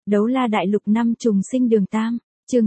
Đấu la đại lục năm trùng sinh đường Tam, chương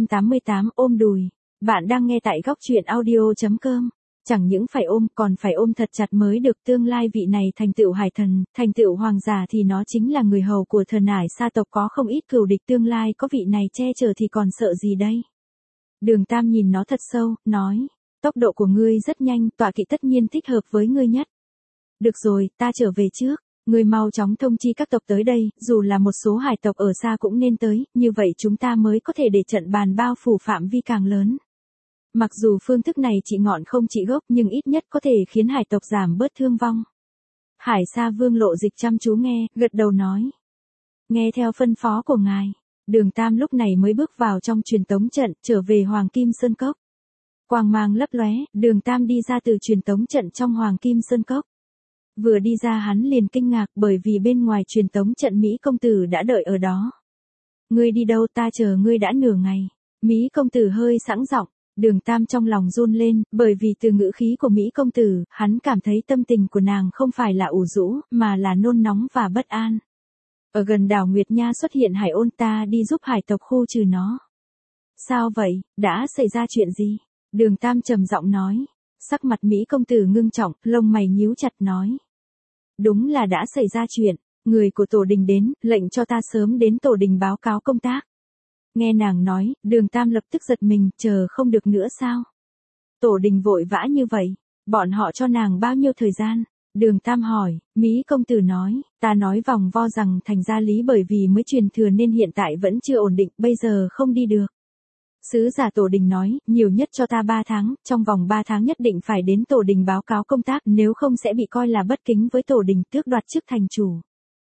688 ôm đùi. Bạn đang nghe tại góc truyện audio.com. Chẳng những phải ôm còn phải ôm thật chặt mới được, tương lai vị này thành tựu hải thần, thành tựu hoàng giả thì nó chính là người hầu của thần Ải Sa tộc, có không ít cừu địch, tương lai có vị này che chở thì còn sợ gì đây. Đường Tam nhìn nó thật sâu, nói, tốc độ của ngươi rất nhanh, tọa kỵ tất nhiên thích hợp với ngươi nhất. Được rồi, ta trở về trước. Ngươi mau chóng thông chi các tộc tới đây, dù là một số hải tộc ở xa cũng nên tới, như vậy chúng ta mới có thể để trận bàn bao phủ phạm vi càng lớn. Mặc dù phương thức này trị ngọn không trị gốc nhưng ít nhất có thể khiến hải tộc giảm bớt thương vong. Hải Sa Vương Lộ Dịch chăm chú nghe, gật đầu nói. Nghe theo phân phó của ngài, đường Tam lúc này mới bước vào trong truyền tống trận, trở về Hoàng Kim Sơn Cốc. Quang mang lấp lóe, đường Tam đi ra từ truyền tống trận trong Hoàng Kim Sơn Cốc. Vừa đi ra hắn liền kinh ngạc bởi vì bên ngoài truyền tống trận Mỹ công tử đã đợi ở đó. Ngươi đi đâu, ta chờ ngươi đã nửa ngày. Mỹ công tử hơi sẵn giọng, đường Tam trong lòng run lên, bởi vì từ ngữ khí của Mỹ công tử, hắn cảm thấy tâm tình của nàng không phải là ủ rũ, mà là nôn nóng và bất an. Ở gần đảo Nguyệt Nha xuất hiện hải ôn, ta đi giúp hải tộc khu trừ nó. Sao vậy, đã xảy ra chuyện gì? Đường Tam trầm giọng nói. Sắc mặt Mỹ công tử ngưng trọng, lông mày nhíu chặt nói. Đúng là đã xảy ra chuyện, người của tổ đình đến, lệnh cho ta sớm đến tổ đình báo cáo công tác. Nghe nàng nói, đường Tam lập tức giật mình, chờ không được nữa sao? Tổ đình vội vã như vậy, bọn họ cho nàng bao nhiêu thời gian? Đường Tam hỏi, Mỹ công tử nói, ta nói vòng vo rằng thành gia lý bởi vì mới truyền thừa nên hiện tại vẫn chưa ổn định, bây giờ không đi được. Sứ giả tổ đình nói, nhiều nhất cho ta 3 tháng, trong vòng 3 tháng nhất định phải đến tổ đình báo cáo công tác, nếu không sẽ bị coi là bất kính với tổ đình, tước đoạt chức thành chủ.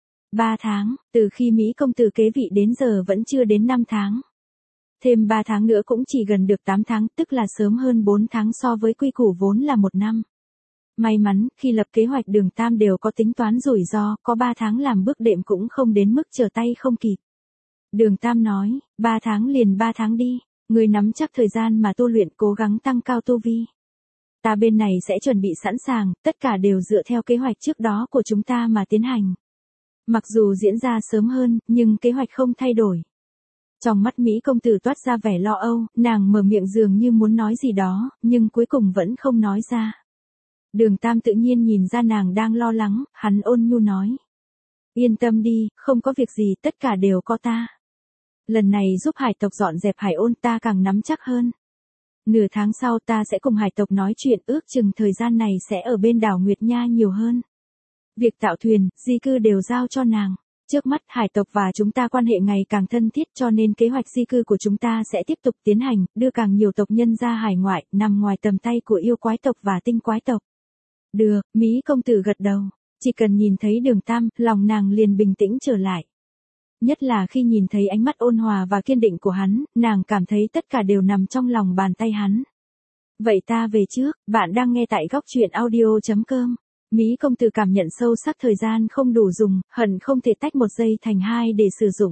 3 tháng, từ khi Mỹ công tử kế vị đến giờ vẫn chưa đến 5 tháng. Thêm 3 tháng nữa cũng chỉ gần được 8 tháng, tức là sớm hơn 4 tháng so với quy củ vốn là 1 năm. May mắn, khi lập kế hoạch đường Tam đều có tính toán rủi ro, có 3 tháng làm bước đệm cũng không đến mức trở tay không kịp. Đường Tam nói, 3 tháng liền 3 tháng đi. Ngươi nắm chắc thời gian mà tu luyện, cố gắng tăng cao tu vi. Ta bên này sẽ chuẩn bị sẵn sàng, tất cả đều dựa theo kế hoạch trước đó của chúng ta mà tiến hành. Mặc dù diễn ra sớm hơn, nhưng kế hoạch không thay đổi. Trong mắt Mỹ công tử toát ra vẻ lo âu, nàng mở miệng dường như muốn nói gì đó, nhưng cuối cùng vẫn không nói ra. Đường Tam tự nhiên nhìn ra nàng đang lo lắng, hắn ôn nhu nói. Yên tâm đi, không có việc gì, tất cả đều có ta. Lần này giúp hải tộc dọn dẹp hải ôn, ta càng nắm chắc hơn. Nửa tháng sau ta sẽ cùng hải tộc nói chuyện, ước chừng thời gian này sẽ ở bên đảo Nguyệt Nha nhiều hơn. Việc tạo thuyền, di cư đều giao cho nàng. Trước mắt hải tộc và chúng ta quan hệ ngày càng thân thiết, cho nên kế hoạch di cư của chúng ta sẽ tiếp tục tiến hành, đưa càng nhiều tộc nhân ra hải ngoại, nằm ngoài tầm tay của yêu quái tộc và tinh quái tộc. Được, Mỹ công tử gật đầu. Chỉ cần nhìn thấy đường Tam, lòng nàng liền bình tĩnh trở lại. Nhất là khi nhìn thấy ánh mắt ôn hòa và kiên định của hắn, nàng cảm thấy tất cả đều nằm trong lòng bàn tay hắn. Vậy ta về trước, bạn đang nghe tại góc truyện audio.com. Mỹ công tử cảm nhận sâu sắc thời gian không đủ dùng, hận không thể tách một giây thành 2 để sử dụng.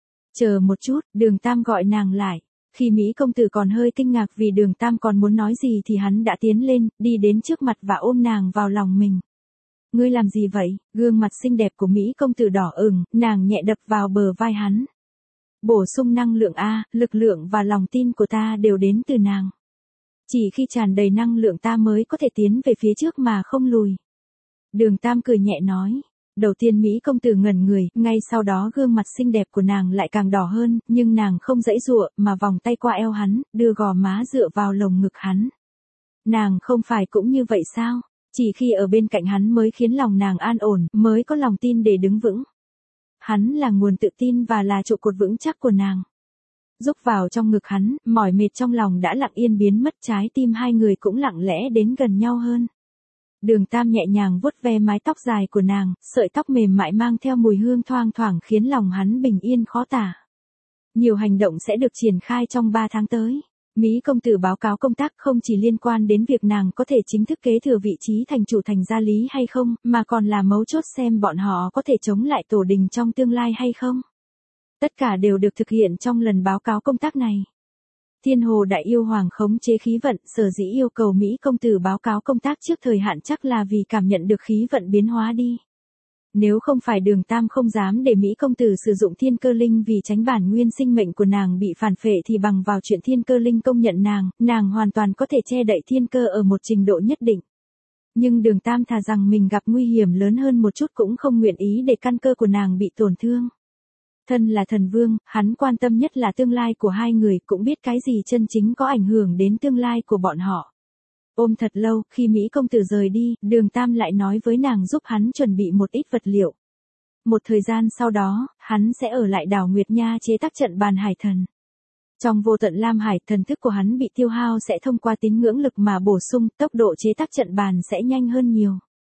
Chờ một chút, đường Tam gọi nàng lại. Khi Mỹ công tử còn hơi kinh ngạc vì đường Tam còn muốn nói gì thì hắn đã tiến lên, đi đến trước mặt và ôm nàng vào lòng mình. Ngươi làm gì vậy? Gương mặt xinh đẹp của Mỹ công tử đỏ ửng, nàng nhẹ đập vào bờ vai hắn. Bổ sung năng lượng A, lực lượng và lòng tin của ta đều đến từ nàng. Chỉ khi tràn đầy năng lượng ta mới có thể tiến về phía trước mà không lùi. Đường Tam cười nhẹ nói. Đầu tiên Mỹ công tử ngẩn người, ngay sau đó gương mặt xinh đẹp của nàng lại càng đỏ hơn, nhưng nàng không giãy giụa mà vòng tay qua eo hắn, đưa gò má dựa vào lồng ngực hắn. Nàng không phải cũng như vậy sao? Chỉ khi ở bên cạnh hắn mới khiến lòng nàng an ổn, mới có lòng tin để đứng vững. Hắn là nguồn tự tin và là trụ cột vững chắc của nàng. Rúc vào trong ngực hắn, mỏi mệt trong lòng đã lặng yên biến mất, trái tim hai người cũng lặng lẽ đến gần nhau hơn. Đường Tam nhẹ nhàng vuốt ve mái tóc dài của nàng, sợi tóc mềm mại mang theo mùi hương thoang thoảng khiến lòng hắn bình yên khó tả. Nhiều hành động sẽ được triển khai trong 3 tháng tới. Mỹ công tử báo cáo công tác không chỉ liên quan đến việc nàng có thể chính thức kế thừa vị trí thành chủ thành gia lý hay không, mà còn là mấu chốt xem bọn họ có thể chống lại tổ đình trong tương lai hay không. Tất cả đều được thực hiện trong lần báo cáo công tác này. Thiên Hồ Đại Yêu Hoàng khống chế khí vận, sở dĩ yêu cầu Mỹ công tử báo cáo công tác trước thời hạn chắc là vì cảm nhận được khí vận biến hóa đi. Nếu không phải Đường Tam không dám để Mỹ công tử sử dụng thiên cơ linh vì tránh bản nguyên sinh mệnh của nàng bị phản phệ thì bằng vào chuyện thiên cơ linh công nhận nàng hoàn toàn có thể che đậy thiên cơ ở một trình độ nhất định. Nhưng Đường Tam thà rằng mình gặp nguy hiểm lớn hơn một chút cũng không nguyện ý để căn cơ của nàng bị tổn thương. Thân là thần vương, hắn quan tâm nhất là tương lai của hai người, cũng biết cái gì chân chính có ảnh hưởng đến tương lai của bọn họ. Ôm thật lâu, khi Mỹ công tử rời đi, Đường Tam lại nói với nàng giúp hắn chuẩn bị một ít vật liệu. Một thời gian sau đó, hắn sẽ ở lại đảo Nguyệt Nha chế tác trận bàn hải thần. Trong vô tận Lam Hải, thần thức của hắn bị tiêu hao sẽ thông qua tín ngưỡng lực mà bổ sung, tốc độ chế tác trận bàn sẽ nhanh hơn nhiều.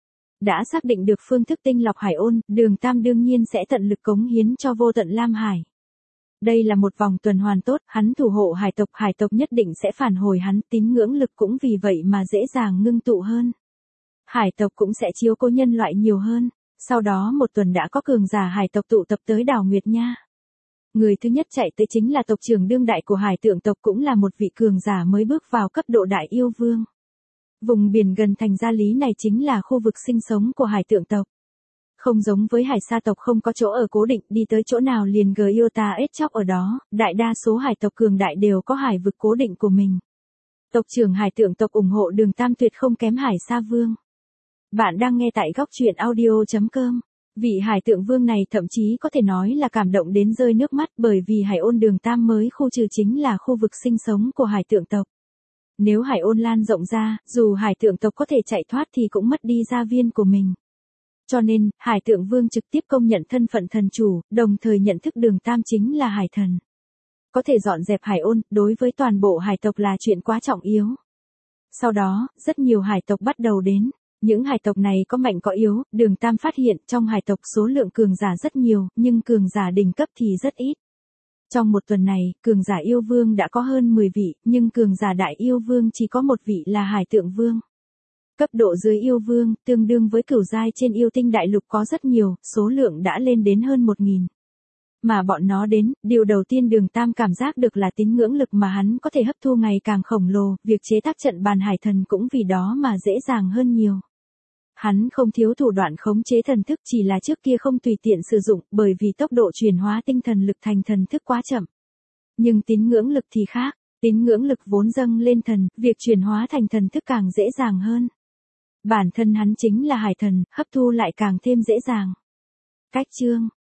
Đã xác định được phương thức tinh lọc hải ôn, Đường Tam đương nhiên sẽ tận lực cống hiến cho vô tận Lam Hải. Đây là một vòng tuần hoàn tốt, hắn thủ hộ hải tộc nhất định sẽ phản hồi hắn, tín ngưỡng lực cũng vì vậy mà dễ dàng ngưng tụ hơn. Hải tộc cũng sẽ chiếu cố nhân loại nhiều hơn. Sau đó một tuần đã có cường giả hải tộc tụ tập tới đảo Nguyệt Nha. Người thứ nhất chạy tới chính là tộc trưởng đương đại của Hải Tượng tộc, cũng là một vị cường giả mới bước vào cấp độ đại yêu vương. Vùng biển gần thành Gia Lý này chính là khu vực sinh sống của Hải Tượng tộc. Không giống với Hải Sa tộc không có chỗ ở cố định, đi tới chỗ nào liền Gyota ết chóc ở đó, đại đa số hải tộc cường đại đều có hải vực cố định của mình. Tộc trưởng Hải Tượng tộc ủng hộ Đường Tam tuyệt không kém Hải Sa vương. Bạn đang nghe tại góc truyện audio.com. Vị Hải Tượng vương này thậm chí có thể nói là cảm động đến rơi nước mắt, bởi vì hải ôn Đường Tam mới khu trừ chính là khu vực sinh sống của Hải Tượng tộc. Nếu hải ôn lan rộng ra, dù Hải Tượng tộc có thể chạy thoát thì cũng mất đi gia viên của mình. Cho nên, Hải Tượng vương trực tiếp công nhận thân phận thần chủ, đồng thời nhận thức Đường Tam chính là hải thần. Có thể dọn dẹp hải ôn, đối với toàn bộ hải tộc là chuyện quá trọng yếu. Sau đó, rất nhiều hải tộc bắt đầu đến. Những hải tộc này có mạnh có yếu, Đường Tam phát hiện trong hải tộc số lượng cường giả rất nhiều, nhưng cường giả đỉnh cấp thì rất ít. Trong một tuần này, cường giả yêu vương đã có hơn 10 vị, nhưng cường giả đại yêu vương chỉ có một vị là Hải Tượng vương. Cấp độ dưới yêu vương, tương đương với cửu giai trên yêu tinh đại lục có rất nhiều, số lượng đã lên đến hơn 1000. Mà bọn nó đến, điều đầu tiên Đường Tam cảm giác được là tín ngưỡng lực mà hắn có thể hấp thu ngày càng khổng lồ, việc chế tác trận bàn hải thần cũng vì đó mà dễ dàng hơn nhiều. Hắn không thiếu thủ đoạn khống chế thần thức, chỉ là trước kia không tùy tiện sử dụng, bởi vì tốc độ chuyển hóa tinh thần lực thành thần thức quá chậm. Nhưng tín ngưỡng lực thì khác, tín ngưỡng lực vốn dâng lên thần, việc chuyển hóa thành thần thức càng dễ dàng hơn. Bản thân hắn chính là hải thần, hấp thu lại càng thêm dễ dàng. Cách chương